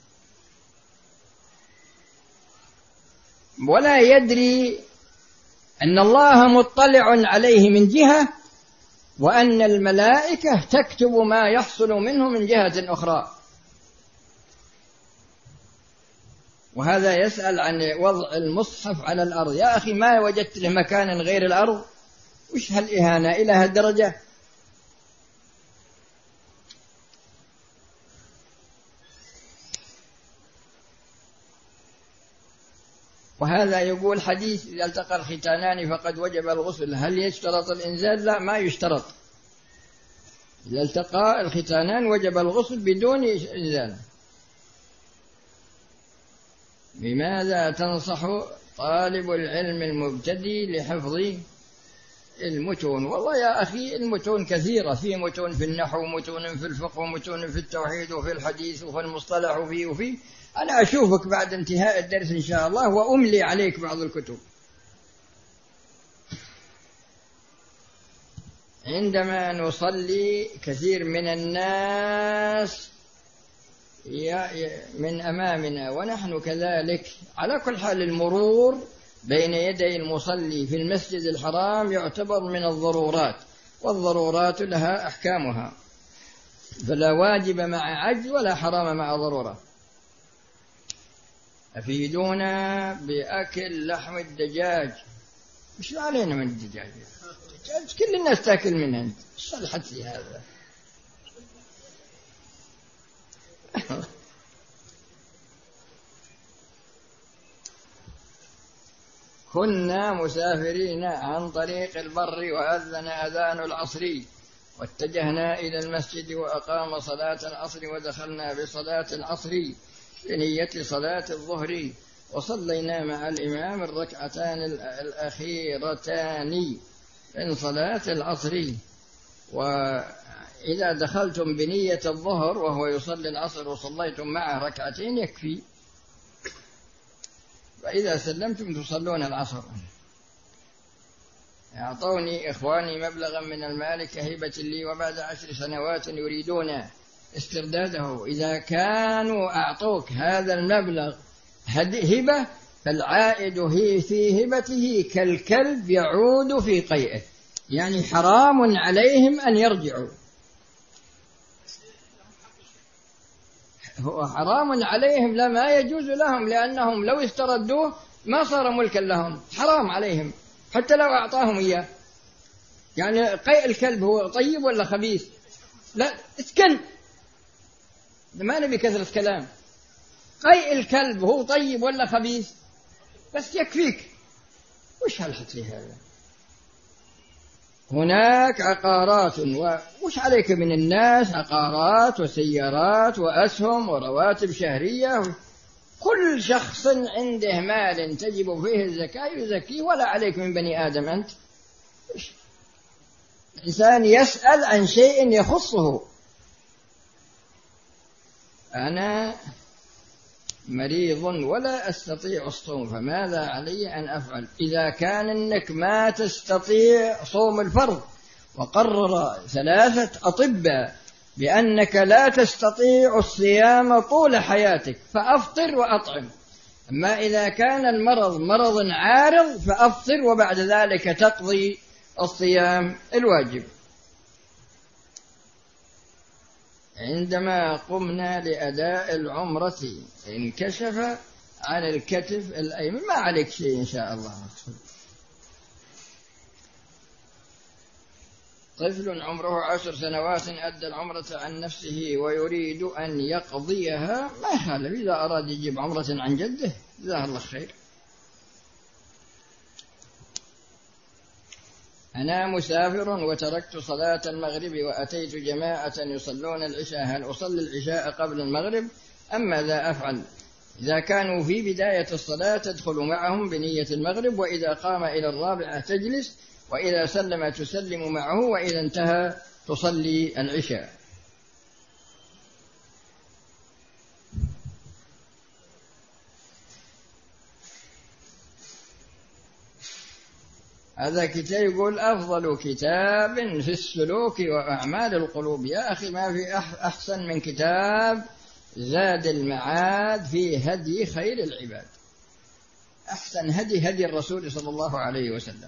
ولا يدري أن الله مطلع عليه من جهة، وأن الملائكة تكتب ما يحصل منه من جهة أخرى. وهذا يسأل عن وضع المصحف على الأرض. يا أخي ما وجدت له مكان غير الأرض؟ وش هالإهانة إلى هالدرجة؟ وهذا يقول حديث إذا التقى الختانان فقد وجب الغسل، هل يشترط الإنزال؟ لا، ما يشترط. إذا التقى الختانان وجب الغسل بدون إنزال. بماذا تنصح طالب العلم المبتدئ لحفظ المتون. والله يا أخي المتون كثيرة، في متون في النحو ومتون في الفقه ومتون في التوحيد وفي الحديث وفي المصطلح وفي وفي أنا أشوفك بعد انتهاء الدرس إن شاء الله وأملي عليك بعض الكتب. عندما نصلي كثير من الناس من أمامنا ونحن كذلك، على كل حال المرور بين يدي المصلي في المسجد الحرام يعتبر من الضرورات، والضرورات لها أحكامها، فلا واجب مع عجز ولا حرام مع ضرورة. أفيدونا بأكل لحم الدجاج. مش علينا من الدجاج، الدجاج كل الناس تأكل منها، أنت صلحت في هذا. كنا مسافرين عن طريق البر وأذن أذان العصر واتجهنا إلى المسجد وأقام صلاة العصر ودخلنا بصلاة العصر بنية صلاة الظهر وصلينا مع الإمام الركعتان الأخيرتان من صلاة العصر. وإذا دخلتم بنية الظهر وهو يصلي العصر وصليتم معه ركعتين يكفي، وإذا سلمتم تصلون العصر. أعطوني إخواني مبلغا من المال كهبة لي وبعد عشر سنوات يريدون استرداده. إذا كانوا أعطوك هذا المبلغ هبة فالعائد هي في هبته كالكلب يعود في قيئه، يعني حرام عليهم أن يرجعوا، هو حرام عليهم، لا ما يجوز لهم، لأنهم لو استردوه ما صار ملكا لهم، حرام عليهم حتى لو أعطاهم إياه. يعني قيء الكلب هو طيب ولا خبيث؟ لا اسكن، ما نبي كثرة كلام. قيء الكلب هو طيب ولا خبيث؟ بس يكفيك. وش هالحط في هذا؟ هناك عقارات، وش عليك من الناس؟ عقارات وسيارات وأسهم ورواتب شهرية. كل شخص عنده مال تجب فيه الزكاة يزكيه، ولا عليك من بني آدم أنت. الإنسان يسأل عن شيء يخصه. أنا مريض ولا أستطيع الصوم فماذا علي أن أفعل؟ إذا كان أنك ما تستطيع صوم الفرض وقرر ثلاثة أطباء بأنك لا تستطيع الصيام طول حياتك فأفطر وأطعم. أما إذا كان المرض مرض عارض فأفطر وبعد ذلك تقضي الصيام الواجب. عندما قمنا لأداء العمرة انكشف عن الكتف الأيمن، ما عليك شيء إن شاء الله. طفل عمره عشر سنوات أدى العمرة عن نفسه ويريد أن يقضيها، ما يخالف إذا أراد يجيب عمرة عن جده جزاه الله خير. أنا مسافر وتركت صلاة المغرب وأتيت جماعة يصلون العشاء، هل أصلي العشاء قبل المغرب أم ماذا أفعل؟ إذا كانوا في بداية الصلاة تدخل معهم بنية المغرب، وإذا قام إلى الرابعة تجلس، وإذا سلم تسلم معه، وإذا انتهى تصلي العشاء. هذا كتاب يقول أفضل كتاب في السلوك وأعمال القلوب. يا أخي ما في أحسن من كتاب زاد المعاد في هدي خير العباد. أحسن هدي هدي الرسول صلى الله عليه وسلم.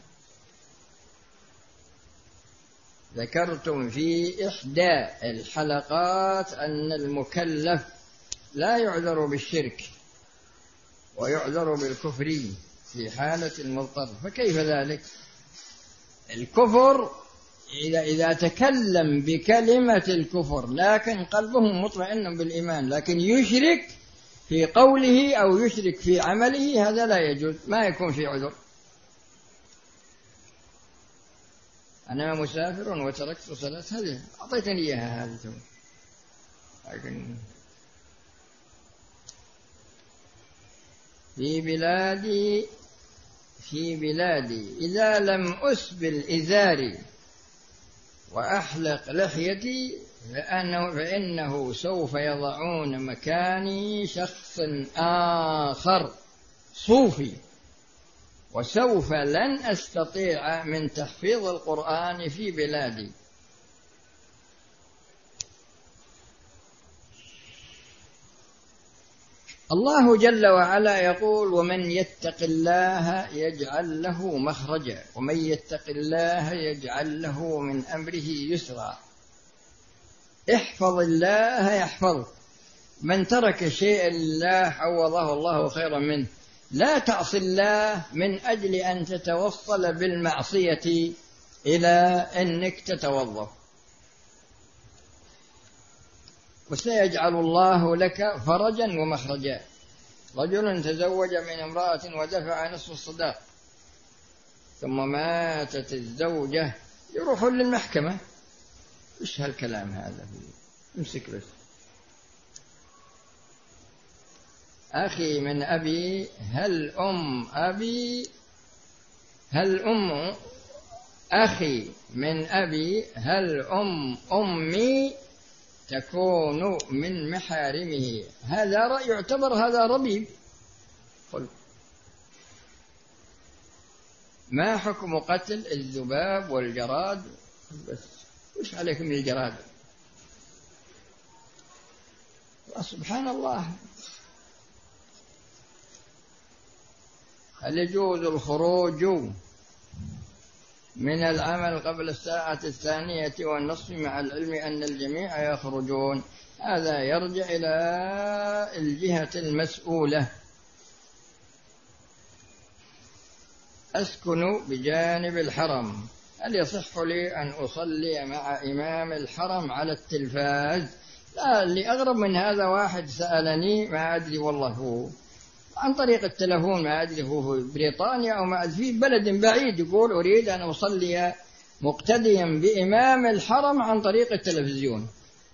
ذكرتم في إحدى الحلقات أن المكلف لا يعذر بالشرك ويعذر بالكفر في حالة المضطر، فكيف ذلك؟ الكفر إذا إذا تكلم بكلمة الكفر لكن قلبه مطمئن بالإيمان لكن يشرك في قوله أو يشرك في عمله، هذا لا يجوز، ما يكون في عذر. أنا مسافر وتركت صلاة، هذه أعطيتني إياها هذه، لكن في بلاد في بلادي إذا لم أسبل إزاري وأحلق لحيتي فأنه, فإنه سوف يضعون مكاني شخص آخر صوفي، وسوف لن أستطيع من تحفيظ القرآن في بلادي. الله جل وعلا يقول: ومن يتق الله يجعل له مخرجا ومن يتق الله يجعل له من أمره يسرا. احفظ الله يحفظك. من ترك شيئا لله حوضه الله خيرا منه. لا تعص الله من أجل أن تتوصل بالمعصية إلى أنك تتوظف. وسيجعل الله لك فرجا ومخرجا. رجل تزوج من امرأة ودفع نصف الصداق ثم ماتت الزوجة، يروح للمحكمة. إيش هالكلام هذا؟ امسك بس. أخي من أبي هل أم أبي هل أم أخي من أبي هل أم أمي تكون من محارمه. هذا يعتبر هذا ربيب. قل ما حكم قتل الذباب والجراد؟ بس وش عليكم من الجراد؟ سبحان الله. هل يجوز الخروج من العمل قبل الساعة الثانية والنصف مع العلم أن الجميع يخرجون؟ هذا يرجع إلى الجهة المسؤولة. أسكن بجانب الحرم، هل يصح لي أن أصلي مع إمام الحرم على التلفاز؟ لا، اللي أغرب من هذا واحد سألني ما أدري والله هو عن طريق التلفون، ما أدري هو في بريطانيا أو ما أدري في بلد بعيد، يقول أريد أن أصلي مقتديا بإمام الحرم عن طريق التلفزيون.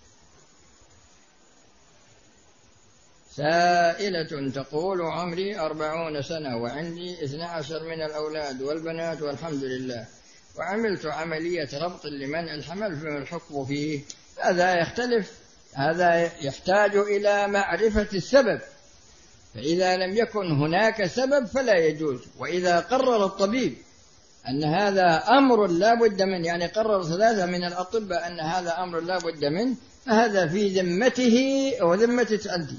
سائلة تقول: عمري أربعون سنة وعندي اثني عشر من الأولاد والبنات والحمد لله، وعملت عملية ربط لمنع الحمل، فما الحكم فيه؟ هذا يختلف، هذا يحتاج إلى معرفة السبب، فإذا لم يكن هناك سبب فلا يجوز. وإذا قرر الطبيب أن هذا أمر لا بد منه، يعني قرر ثلاثة من الأطباء أن هذا أمر لا بد منه، فهذا في ذمته وذمة أنت.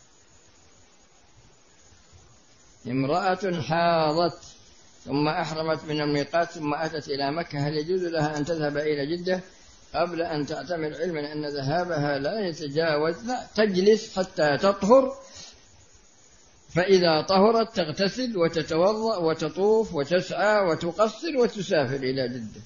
امرأة حاضت ثم أحرمت من الميقات ثم أتت إلى مكة، هل يجوز لها أن تذهب إلى جدة قبل أن تعتمر، علما أن ذهابها لا يتجاوز؟ لا، تجلس حتى تطهر، فإذا طهرت تغتسل وتتوضأ وتطوف وتسعى وتقصر وتسافر إلى جدة.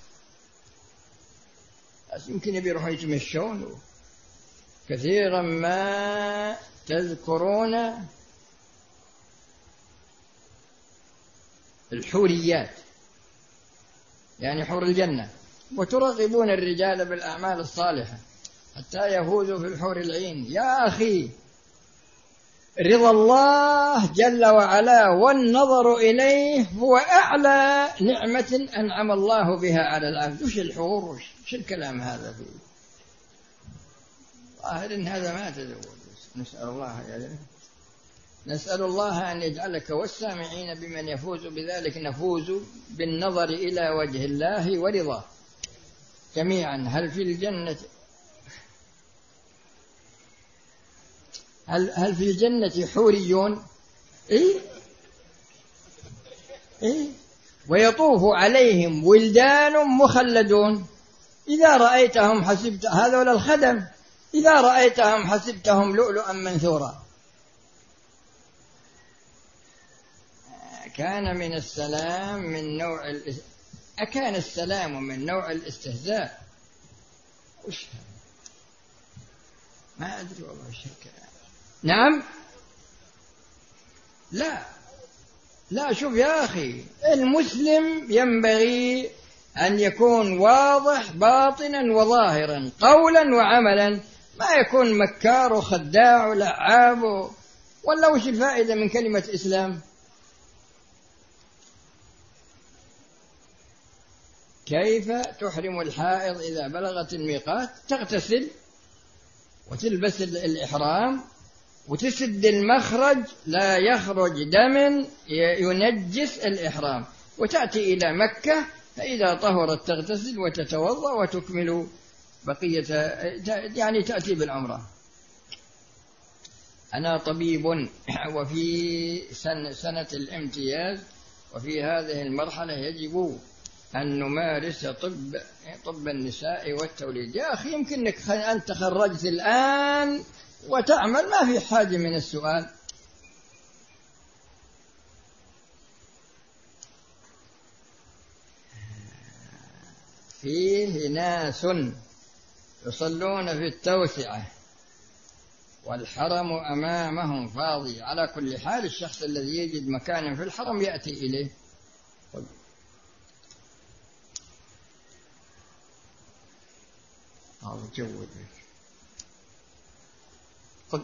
يمكن يروحوا يتمشون. كثيرا ما تذكرون الحوريات، يعني حور الجنة، وترغبون الرجال بالأعمال الصالحة حتى يفوزوا في الحور العين. يا أخي، رضا الله جل وعلا والنظر إليه هو أعلى نعمة أنعم الله بها على العبد. وش الحور؟ وش الكلام هذا فيه؟ ظاهر إن هذا ما تزوج. نسأل الله يعني نسأل الله أن يجعلك والسامعين بمن يفوز بذلك نفوز بالنظر إلى وجه الله ورضاه جميعا. هل في الجنة هل هل في الجنة حوريون؟ إيه؟ إيه؟ ويطوف عليهم ولدان مخلدون إذا رأيتهم حسبت هذول الخدم إذا رأيتهم حسبتهم لؤلؤا منثورا. كان من السلام من نوع الاس... أكان السلام من نوع الاستهزاء؟ وش ما أدري والله وش الكلام. نعم، لا لا شوف يا أخي، المسلم ينبغي أن يكون واضح باطنا وظاهرا قولا وعملا، ما يكون مكار وخداع ولعاب. ولا وش الفائدة من كلمة إسلام؟ كيف تحرم الحائض إذا بلغت الميقات؟ تغتسل وتلبس الإحرام وتسد المخرج، لا يخرج دم ينجس الإحرام، وتأتي إلى مكة، فإذا طهرت تغتسل وتتوضأ وتكمل بقية، يعني تأتي بالعمرة. أنا طبيب وفي سنة الامتياز، وفي هذه المرحلة يجب أن نمارس طب طب النساء والتوليد. يا أخي يمكنك أن تخرجت الآن وتعمل، ما في حاجة من السؤال. فيه ناس يصلون في التوسعة والحرم أمامهم فاضي. على كل حال الشخص الذي يجد مكانا في الحرم يأتي إليه. هذا جود. قل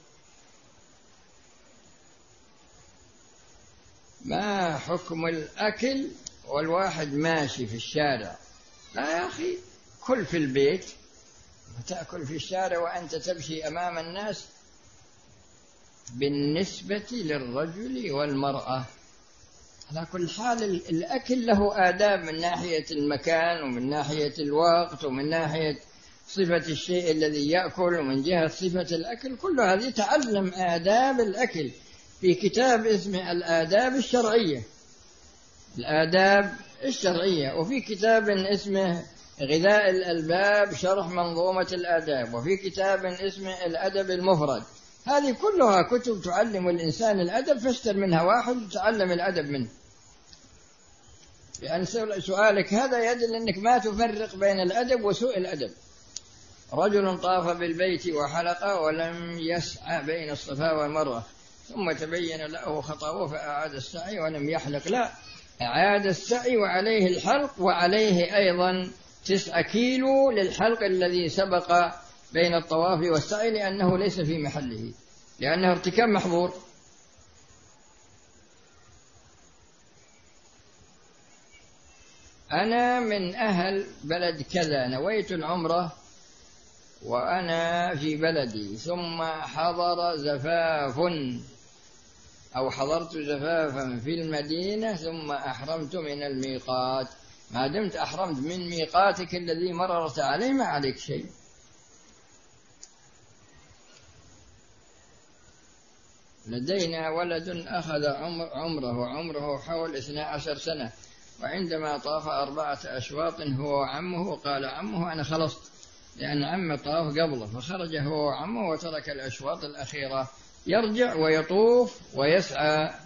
ما حكم الأكل والواحد ماشي في الشارع؟ لا يا أخي، كل في البيت وتأكل في الشارع وأنت تمشي أمام الناس. بالنسبة للرجل والمرأة على كل حال الأكل له آداب، من ناحية المكان ومن ناحية الوقت ومن ناحية صفة الشيء الذي يأكل ومن جهة صفة الأكل. كل هذه تعلم آداب الأكل في كتاب اسمه الآداب الشرعية، الآداب الشرعية، وفي كتاب اسمه غذاء الألباب شرح منظومة الآداب، وفي كتاب اسمه الأدب المفرد. هذه كلها كتب تعلم الإنسان الأدب، فاشتر منها واحد وتعلم الأدب منه. لأن سؤالك هذا يدل أنك ما تفرق بين الأدب وسوء الأدب. رجل طاف بالبيت وحلق ولم يسعى بين الصفا والمروة، ثم تبين له خطأه فأعاد السعي ولم يحلق. لا، أعاد السعي وعليه الحلق، وعليه أيضا تسعة كيلو للحلق الذي سبق بين الطواف والسعي، لأنه ليس في محله، لأنه ارتكاب محظور. أنا من أهل بلد كذا، نويت العمرة وأنا في بلدي، ثم حضر زفاف أو حضرت زفافا في المدينة، ثم أحرمت من الميقات. ما دمت أحرمت من ميقاتك الذي مررت عليه ما عليك شيء. لدينا ولد أخذ عمره وعمره حول اثني عشر سنة، وعندما طاف أربعة أشواط هو وعمه قال عمه أنا خلصت، لأن عمه طاف قبله، فخرج هو وعمه وترك الأشواط الأخيرة. يرجع ويطوف ويسعى.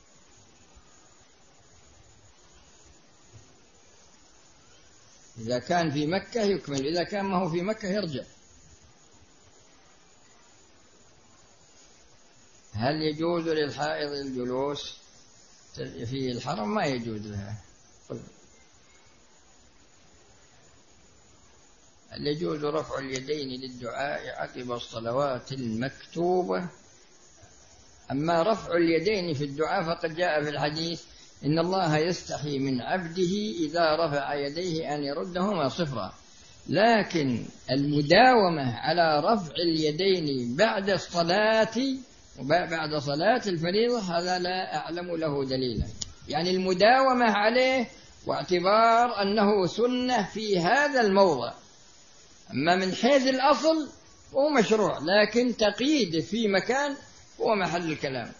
إذا كان في مكة يكمل، إذا كان ما هو في مكة يرجع. هل يجوز للحائض الجلوس في الحرم؟ ما يجوز لها. هل يجوز رفع اليدين للدعاء عقب الصلوات المكتوبة؟ أما رفع اليدين في الدعاء فقد جاء في الحديث إن الله يستحي من عبده إذا رفع يديه أن يردهما صفرا، لكن المداومة على رفع اليدين بعد الصلاة وبعد صلاة الفريضة هذا لا أعلم له دليلا، يعني المداومة عليه واعتبار أنه سنة في هذا الموضع. أما من حيث الأصل هو مشروع، لكن تقييد في مكان هو محل الكلام.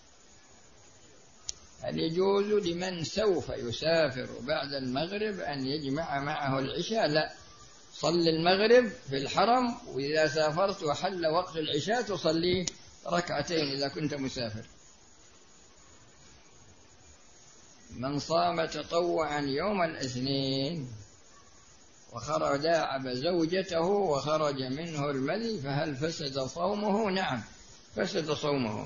هل يجوز لمن سوف يسافر بعد المغرب أن يجمع معه العشاء؟ لا، صل المغرب في الحرم، وإذا سافرت وحل وقت العشاء تصلي ركعتين إذا كنت مسافر. من صام تطوعا يوم الاثنين وخرج داعب زوجته وخرج منه المذي فهل فسد صومه؟ نعم فسد صومه.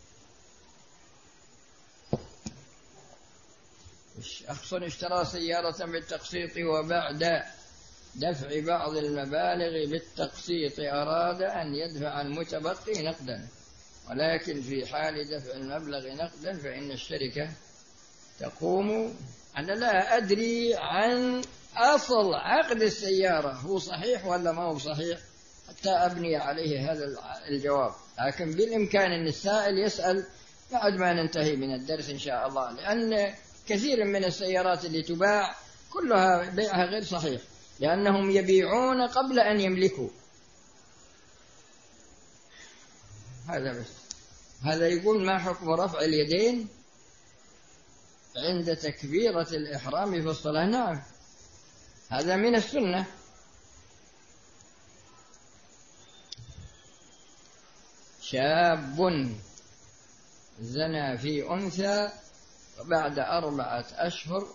شخص اشترى سيارة بالتقسيط وبعد دفع بعض المبالغ بالتقسيط أراد أن يدفع المتبقي نقدا، ولكن في حال دفع المبلغ نقدا فإن الشركة تقوم أنا لا أدري عن أصل عقد السيارة هو صحيح ولا ما هو صحيح حتى أبني عليه هذا الجواب، لكن بالإمكان أن السائل يسأل بعد ما ننتهي من الدرس إن شاء الله، لأن كثير من السيارات اللي تباع كلها بيعها غير صحيح، لأنهم يبيعون قبل أن يملكوا. هذا بس. هذا يقول: ما حكم رفع اليدين عند تكبيرة الإحرام في الصلاة؟ نعم، هذا من السنة. شاب زنى في أنثى وبعد أربعة أشهر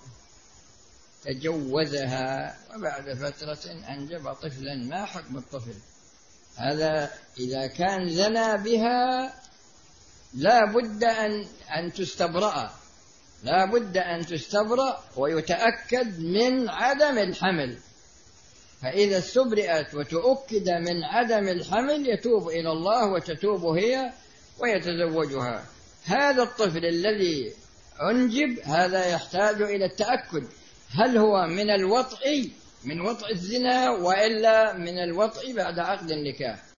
تجوزها وبعد فترة أنجب طفلا، ما حكم الطفل؟ هذا إذا كان زنى بها لا بد أن أن تستبرأ، لا بد أن تستبرأ ويتأكد من عدم الحمل، فإذا استبرئت وتؤكد من عدم الحمل يتوب إلى الله وتتوب هي ويتزوجها. هذا الطفل الذي أنجب هذا يحتاج إلى التأكد هل هو من الوطء من وطء الزنا وإلا من الوطء بعد عقد النكاح.